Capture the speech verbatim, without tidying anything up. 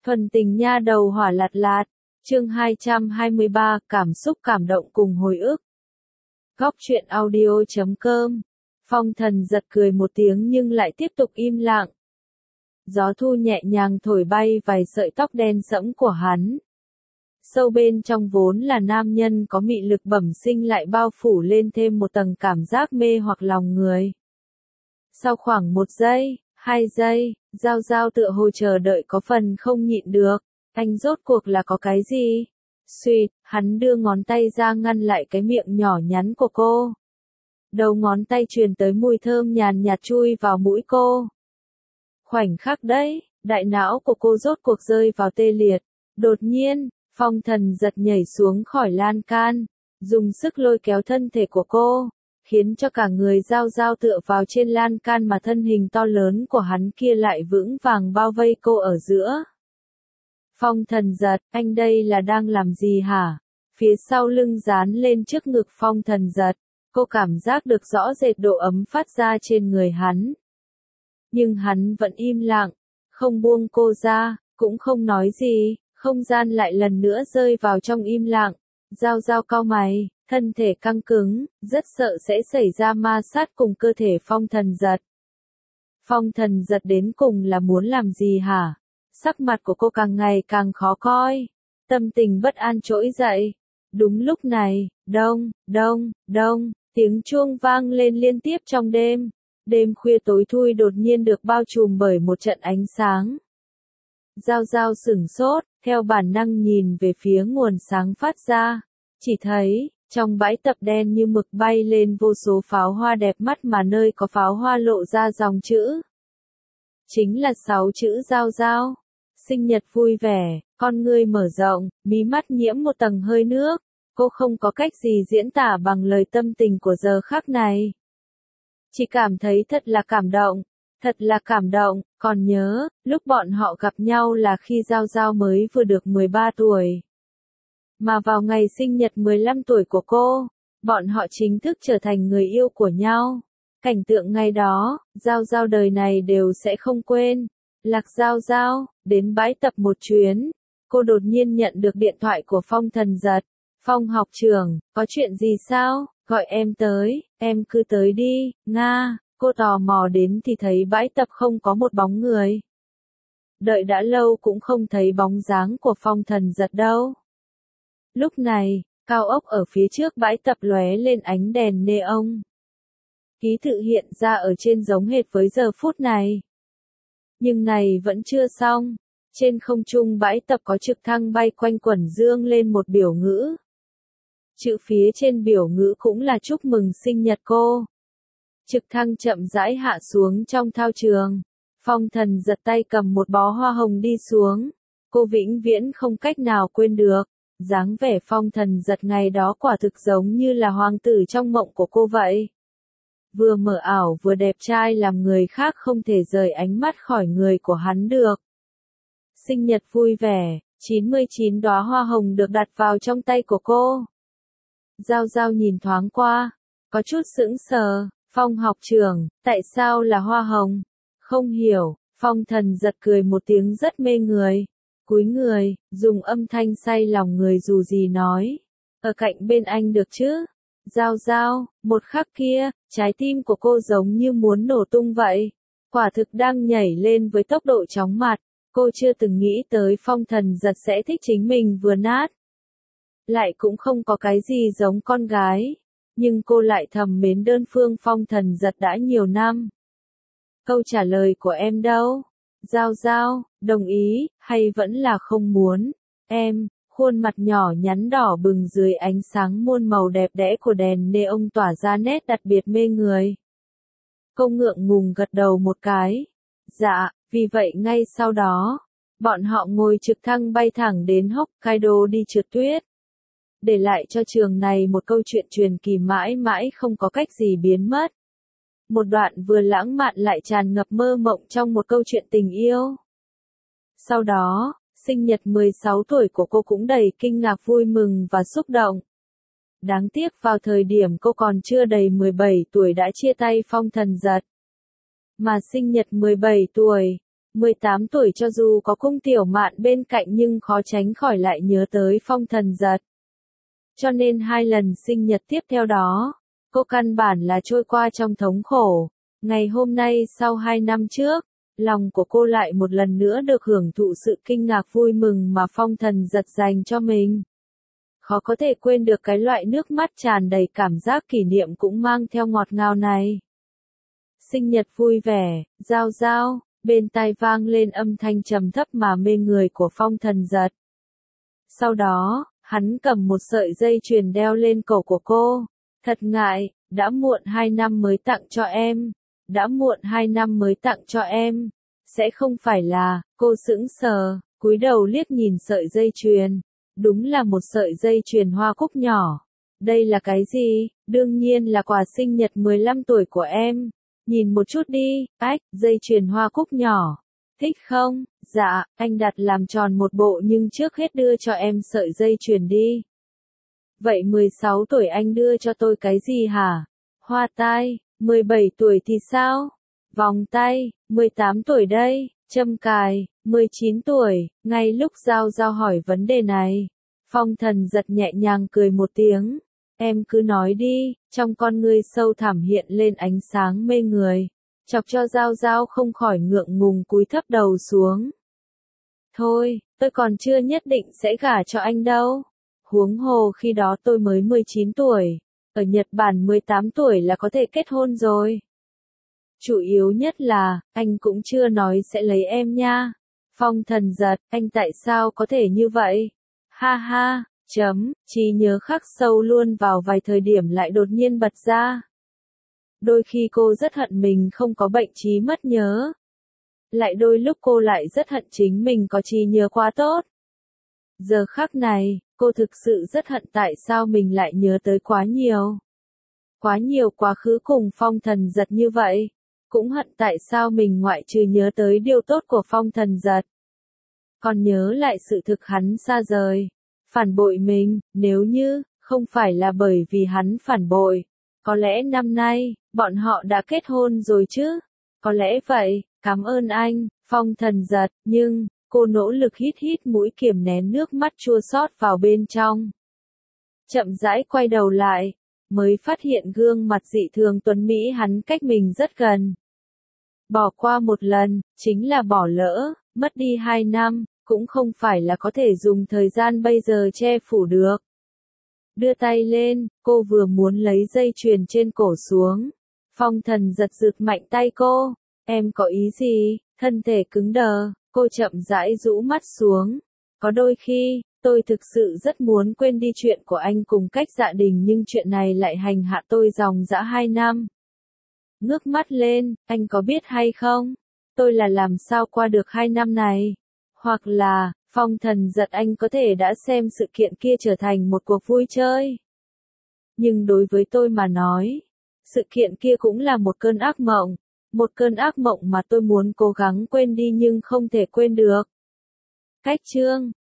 Thuần tình nha đầu hỏa lạt lạt, chương hai trăm hai mươi ba, cảm xúc cảm động cùng hồi ức. Góc truyện audio chấm com. Phong Thần giật cười một tiếng nhưng lại tiếp tục im lặng. Gió thu nhẹ nhàng thổi bay vài sợi tóc đen sẫm của hắn. Sâu bên trong vốn là nam nhân có mị lực bẩm sinh lại bao phủ lên thêm một tầng cảm giác mê hoặc lòng người. Sau khoảng một giây, hai giây, Giao Giao tựa hồ chờ đợi có phần không nhịn được. Anh rốt cuộc là có cái gì? Xuyệt, hắn đưa ngón tay ra ngăn lại cái miệng nhỏ nhắn của cô. Đầu ngón tay truyền tới mùi thơm nhàn nhạt chui vào mũi cô. Khoảnh khắc đấy, đại não của cô rốt cuộc rơi vào tê liệt. Đột nhiên, Phong Thần giật nhảy xuống khỏi lan can, dùng sức lôi kéo thân thể của cô, khiến cho cả người Giao Giao tựa vào trên lan can mà thân hình to lớn của hắn kia lại vững vàng bao vây cô ở giữa. Phong Thần giật, anh đây là đang làm gì hả? Phía sau lưng dán lên trước ngực Phong Thần giật, cô cảm giác được rõ rệt độ ấm phát ra trên người hắn. Nhưng hắn vẫn im lặng, không buông cô ra, cũng không nói gì, không gian lại lần nữa rơi vào trong im lặng. Giao Giao cau mày, thân thể căng cứng, rất sợ sẽ xảy ra ma sát cùng cơ thể Phong Thần giật. Phong Thần giật đến cùng là muốn làm gì hả? Sắc mặt của cô càng ngày càng khó coi, tâm tình bất an trỗi dậy. Đúng lúc này, đông, đông, đông, tiếng chuông vang lên liên tiếp trong đêm. Đêm khuya tối thui đột nhiên được bao trùm bởi một trận ánh sáng. Giao Giao sửng sốt, theo bản năng nhìn về phía nguồn sáng phát ra. Chỉ thấy, trong bãi tập đen như mực bay lên vô số pháo hoa đẹp mắt mà nơi có pháo hoa lộ ra dòng chữ. Chính là sáu chữ Giao Giao. Sinh nhật vui vẻ, con ngươi mở rộng, mí mắt nhiễm một tầng hơi nước. Cô không có cách gì diễn tả bằng lời tâm tình của giờ khắc này. Chỉ cảm thấy thật là cảm động, thật là cảm động, còn nhớ, lúc bọn họ gặp nhau là khi Giao Giao mới vừa được mười ba tuổi. Mà vào ngày sinh nhật mười lăm tuổi của cô, bọn họ chính thức trở thành người yêu của nhau. Cảnh tượng ngày đó, Giao Giao đời này đều sẽ không quên. Lạc Giao Giao, đến bãi tập một chuyến, cô đột nhiên nhận được điện thoại của Phong Thần giật. Phong học trưởng, có chuyện gì sao? Gọi em tới, em cứ tới đi, Nga. Cô tò mò đến thì thấy bãi tập không có một bóng người. Đợi đã lâu cũng không thấy bóng dáng của Phong Thần giật đâu. Lúc này, cao ốc ở phía trước bãi tập lóe lên ánh đèn neon. Ký tự hiện ra ở trên giống hệt với giờ phút này. Nhưng này vẫn chưa xong. Trên không trung bãi tập có trực thăng bay quanh quẩn dương lên một biểu ngữ. Chữ phía trên biểu ngữ cũng là chúc mừng sinh nhật cô. Trực thăng chậm rãi hạ xuống trong thao trường. Phong Thần giật tay cầm một bó hoa hồng đi xuống. Cô vĩnh viễn không cách nào quên được. Dáng vẻ Phong Thần giật ngày đó quả thực giống như là hoàng tử trong mộng của cô vậy. Vừa mờ ảo vừa đẹp trai làm người khác không thể rời ánh mắt khỏi người của hắn được. Sinh nhật vui vẻ, chín mươi chín đóa hoa hồng được đặt vào trong tay của cô. Giao Giao nhìn thoáng qua, có chút sững sờ. Phong học trưởng, tại sao là hoa hồng? Không hiểu. Phong Thần giật cười một tiếng rất mê người. Cúi người, dùng âm thanh say lòng người dù gì nói. Ở cạnh bên anh được chứ? Giao Giao, một khắc kia, trái tim của cô giống như muốn nổ tung vậy. Quả thực đang nhảy lên với tốc độ chóng mặt. Cô chưa từng nghĩ tới Phong Thần giật sẽ thích chính mình vừa nát. Lại cũng không có cái gì giống con gái. Nhưng cô lại thầm mến đơn phương Phong Thần giật đã nhiều năm. Câu trả lời của em đâu? Giao Giao, đồng ý, hay vẫn là không muốn? Em, khuôn mặt nhỏ nhắn đỏ bừng dưới ánh sáng muôn màu đẹp đẽ của đèn neon tỏa ra nét đặc biệt mê người. Cô ngượng ngùng gật đầu một cái. Dạ, vì vậy ngay sau đó, bọn họ ngồi trực thăng bay thẳng đến Hokkaido đi trượt tuyết. Để lại cho trường này một câu chuyện truyền kỳ mãi mãi không có cách gì biến mất. Một đoạn vừa lãng mạn lại tràn ngập mơ mộng trong một câu chuyện tình yêu. Sau đó, sinh nhật mười sáu tuổi của cô cũng đầy kinh ngạc vui mừng và xúc động. Đáng tiếc vào thời điểm cô còn chưa đầy mười bảy tuổi đã chia tay Phong Thần giật. Mà sinh nhật mười bảy tuổi, mười tám tuổi cho dù có Cung Tiểu Mạn bên cạnh nhưng khó tránh khỏi lại nhớ tới Phong Thần Giật. Cho nên hai lần sinh nhật tiếp theo đó, cô căn bản là trôi qua trong thống khổ. Ngày hôm nay sau hai năm trước, lòng của cô lại một lần nữa được hưởng thụ sự kinh ngạc vui mừng mà Phong Thần Giật dành cho mình. Khó có thể quên được cái loại nước mắt tràn đầy cảm giác kỷ niệm cũng mang theo ngọt ngào này. Sinh nhật vui vẻ, Giao Giao, bên tai vang lên âm thanh trầm thấp mà mê người của Phong Thần Giật. Sau đó, hắn cầm một sợi dây chuyền đeo lên cổ của cô. Thật ngại, đã muộn hai năm mới tặng cho em. Đã muộn hai năm mới tặng cho em. Sẽ không phải là, cô sững sờ, cúi đầu liếc nhìn sợi dây chuyền. Đúng là một sợi dây chuyền hoa cúc nhỏ. Đây là cái gì? Đương nhiên là quà sinh nhật mười lăm tuổi của em. Nhìn một chút đi, ách, dây chuyền hoa cúc nhỏ. Thích không? Dạ, anh đặt làm tròn một bộ nhưng trước hết đưa cho em sợi dây chuyền đi. Vậy mười sáu tuổi anh đưa cho tôi cái gì hả? Hoa tai, mười bảy tuổi thì sao? Vòng tay, mười tám tuổi đây, châm cài, mười chín tuổi, ngay lúc Giao Giao hỏi vấn đề này. Phong Thần Giật nhẹ nhàng cười một tiếng. Em cứ nói đi, trong con ngươi sâu thẳm hiện lên ánh sáng mê người. Chọc cho Giao Giao không khỏi ngượng ngùng cúi thấp đầu xuống. Thôi, tôi còn chưa nhất định sẽ gả cho anh đâu. Huống hồ khi đó tôi mới mười chín tuổi. Ở Nhật Bản mười tám tuổi là có thể kết hôn rồi. Chủ yếu nhất là, anh cũng chưa nói sẽ lấy em nha. Phong Thần Giật, anh tại sao có thể như vậy? Ha ha, chấm, trí nhớ khắc sâu luôn vào vài thời điểm lại đột nhiên bật ra. Đôi khi cô rất hận mình không có bệnh trí mất nhớ. Lại đôi lúc cô lại rất hận chính mình có trí nhớ quá tốt. Giờ khắc này, cô thực sự rất hận tại sao mình lại nhớ tới quá nhiều. Quá nhiều quá khứ cùng Phong Thần Giật như vậy. Cũng hận tại sao mình ngoại trừ nhớ tới điều tốt của Phong Thần Giật. Còn nhớ lại sự thực hắn xa rời. Phản bội mình, nếu như, không phải là bởi vì hắn phản bội. Có lẽ năm nay, bọn họ đã kết hôn rồi chứ? Có lẽ vậy, cảm ơn anh, Phong Thần Giật, nhưng, cô nỗ lực hít hít mũi kiềm nén nước mắt chua xót vào bên trong. Chậm rãi quay đầu lại, mới phát hiện gương mặt dị thường tuấn Mỹ hắn cách mình rất gần. Bỏ qua một lần, chính là bỏ lỡ, mất đi hai năm, cũng không phải là có thể dùng thời gian bây giờ che phủ được. Đưa tay lên, cô vừa muốn lấy dây chuyền trên cổ xuống. Phong Thần Giật giựt mạnh tay cô. Em có ý gì? Thân thể cứng đờ, cô chậm rãi rũ mắt xuống. Có đôi khi, tôi thực sự rất muốn quên đi chuyện của anh cùng cách Dạ Đình nhưng chuyện này lại hành hạ tôi dòng dã hai năm. Ngước mắt lên, anh có biết hay không? Tôi là làm sao qua được hai năm này? Hoặc là, Phong Thần Giật anh có thể đã xem sự kiện kia trở thành một cuộc vui chơi. Nhưng đối với tôi mà nói, sự kiện kia cũng là một cơn ác mộng. Một cơn ác mộng mà tôi muốn cố gắng quên đi nhưng không thể quên được. Cách chương